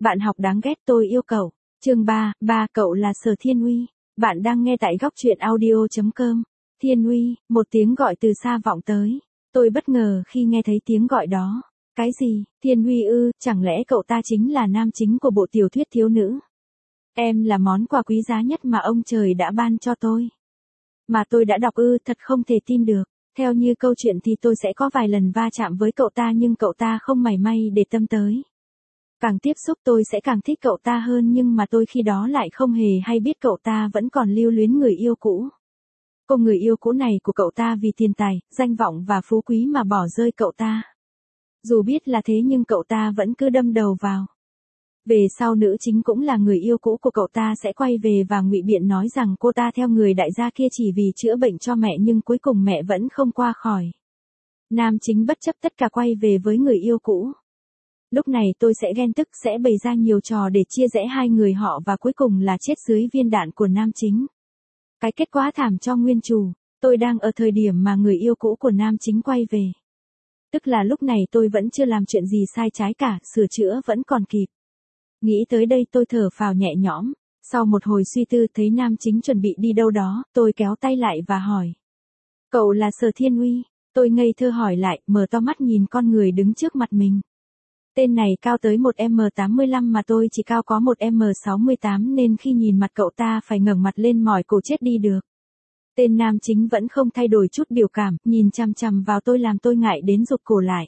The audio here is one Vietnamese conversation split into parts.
Bạn học đáng ghét tôi yêu cậu. Chương 3, cậu là Sở Thiên Uy. Bạn đang nghe tại góc truyện audio.com. Thiên Uy, một tiếng gọi từ xa vọng tới. Tôi bất ngờ khi nghe thấy tiếng gọi đó. Cái gì, Thiên Uy ư, chẳng lẽ cậu ta chính là nam chính của bộ tiểu thuyết thiếu nữ? Em là món quà quý giá nhất mà ông trời đã ban cho tôi. Mà tôi đã đọc ư, thật không thể tin được. Theo như câu chuyện thì tôi sẽ có vài lần va chạm với cậu ta nhưng cậu ta không mảy may để tâm tới. Càng tiếp xúc tôi sẽ càng thích cậu ta hơn nhưng mà tôi khi đó lại không hề hay biết cậu ta vẫn còn lưu luyến người yêu cũ. Cô người yêu cũ này của cậu ta vì tiền tài, danh vọng và phú quý mà bỏ rơi cậu ta. Dù biết là thế nhưng cậu ta vẫn cứ đâm đầu vào. Về sau nữ chính cũng là người yêu cũ của cậu ta sẽ quay về và ngụy biện nói rằng cô ta theo người đại gia kia chỉ vì chữa bệnh cho mẹ nhưng cuối cùng mẹ vẫn không qua khỏi. Nam chính bất chấp tất cả quay về với người yêu cũ. Lúc này tôi sẽ ghen tức sẽ bày ra nhiều trò để chia rẽ hai người họ và cuối cùng là chết dưới viên đạn của nam chính. Cái kết quá thảm cho nguyên chủ, tôi đang ở thời điểm mà người yêu cũ của nam chính quay về. Tức là lúc này tôi vẫn chưa làm chuyện gì sai trái cả, sửa chữa vẫn còn kịp. Nghĩ tới đây tôi thở phào nhẹ nhõm, sau một hồi suy tư thấy nam chính chuẩn bị đi đâu đó, tôi kéo tay lại và hỏi. Cậu là Sở Thiên Uy, tôi ngây thơ hỏi lại, mở to mắt nhìn con người đứng trước mặt mình. Tên này cao tới 1m85 mà tôi chỉ cao có 1m68 nên khi nhìn mặt cậu ta phải ngẩng mặt lên mỏi cổ chết đi được. Tên nam chính vẫn không thay đổi chút biểu cảm, nhìn chằm chằm vào tôi làm tôi ngại đến rụt cổ lại.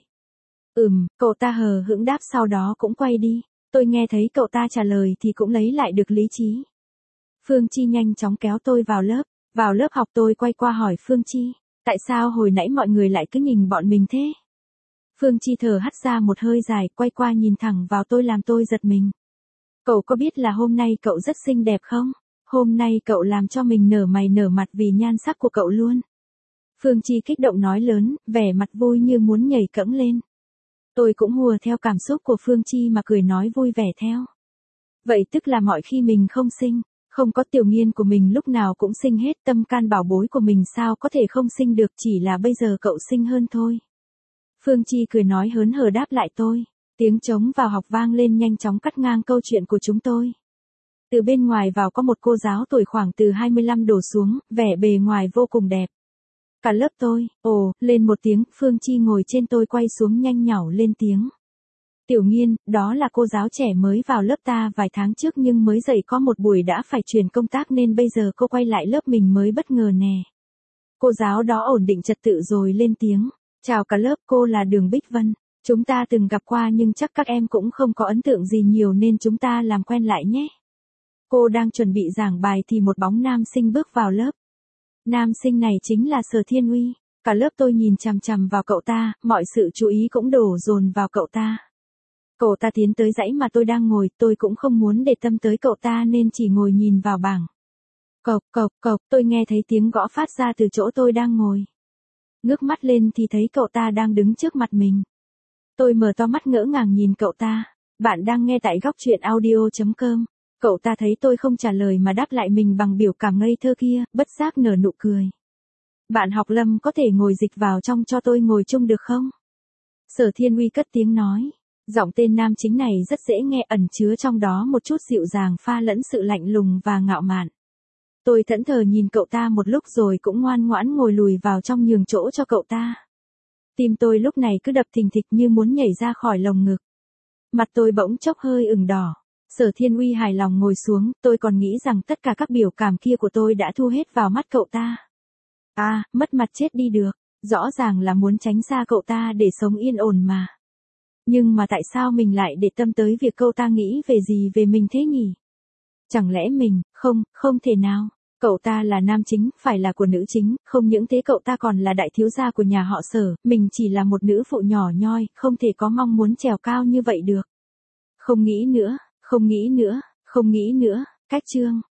Cậu ta hờ hững đáp sau đó cũng quay đi. Tôi nghe thấy cậu ta trả lời thì cũng lấy lại được lý trí. Phương Chi nhanh chóng kéo tôi vào lớp. Vào lớp học tôi quay qua hỏi Phương Chi. Tại sao hồi nãy mọi người lại cứ nhìn bọn mình thế? Phương Chi thở hắt ra một hơi dài, quay qua nhìn thẳng vào tôi làm tôi giật mình. Cậu có biết là hôm nay cậu rất xinh đẹp không? Hôm nay cậu làm cho mình nở mày nở mặt vì nhan sắc của cậu luôn. Phương Chi kích động nói lớn, vẻ mặt vui như muốn nhảy cẫng lên. Tôi cũng hùa theo cảm xúc của Phương Chi mà cười nói vui vẻ theo. Vậy tức là mọi khi mình không xinh, không có Tiểu Nghiên của mình lúc nào cũng xinh hết, tâm can bảo bối của mình sao có thể không xinh được, chỉ là bây giờ cậu xinh hơn thôi. Phương Chi cười nói hớn hở đáp lại tôi. Tiếng trống vào học vang lên nhanh chóng cắt ngang câu chuyện của chúng tôi. Từ bên ngoài vào có một cô giáo tuổi khoảng từ 25 đổ xuống, vẻ bề ngoài vô cùng đẹp. Cả lớp tôi, lên một tiếng, Phương Chi ngồi trên tôi quay xuống nhanh nhảu lên tiếng. Tiểu Nghiên, đó là cô giáo trẻ mới vào lớp ta vài tháng trước nhưng mới dạy có một buổi đã phải chuyển công tác nên bây giờ cô quay lại lớp mình mới bất ngờ nè. Cô giáo đó ổn định trật tự rồi lên tiếng. Chào cả lớp, cô là Đường Bích Vân. Chúng ta từng gặp qua nhưng chắc các em cũng không có ấn tượng gì nhiều nên chúng ta làm quen lại nhé. Cô đang chuẩn bị giảng bài thì một bóng nam sinh bước vào lớp. Nam sinh này chính là Sở Thiên Uy. Cả lớp tôi nhìn chằm chằm vào cậu ta, mọi sự chú ý cũng đổ dồn vào cậu ta. Cậu ta tiến tới dãy mà tôi đang ngồi, tôi cũng không muốn để tâm tới cậu ta nên chỉ ngồi nhìn vào bảng. Cộc, tôi nghe thấy tiếng gõ phát ra từ chỗ tôi đang ngồi. Ngước mắt lên thì thấy cậu ta đang đứng trước mặt mình. Tôi mở to mắt ngỡ ngàng nhìn cậu ta. Bạn đang nghe tại góc truyện audio.com. Cậu ta thấy tôi không trả lời mà đáp lại mình bằng biểu cảm ngây thơ kia, bất giác nở nụ cười. Bạn học Lâm có thể ngồi dịch vào trong cho tôi ngồi chung được không? Sở Thiên Uy cất tiếng nói. Giọng tên nam chính này rất dễ nghe, ẩn chứa trong đó một chút dịu dàng pha lẫn sự lạnh lùng và ngạo mạn. Tôi thẫn thờ nhìn cậu ta một lúc rồi cũng ngoan ngoãn ngồi lùi vào trong nhường chỗ cho cậu ta. Tim tôi lúc này cứ đập thình thịch như muốn nhảy ra khỏi lồng ngực. Mặt tôi bỗng chốc hơi ửng đỏ. Sở Thiên Uy hài lòng ngồi xuống, tôi còn nghĩ rằng tất cả các biểu cảm kia của tôi đã thu hết vào mắt cậu ta. Mất mặt chết đi được, rõ ràng là muốn tránh xa cậu ta để sống yên ổn mà. Nhưng mà tại sao mình lại để tâm tới việc cậu ta nghĩ về gì về mình thế nhỉ? Chẳng lẽ mình, không thể nào. Cậu ta là nam chính, phải là của nữ chính, không những thế cậu ta còn là đại thiếu gia của nhà họ Sở, mình chỉ là một nữ phụ nhỏ nhoi, không thể có mong muốn trèo cao như vậy được. Không nghĩ nữa, cách chương.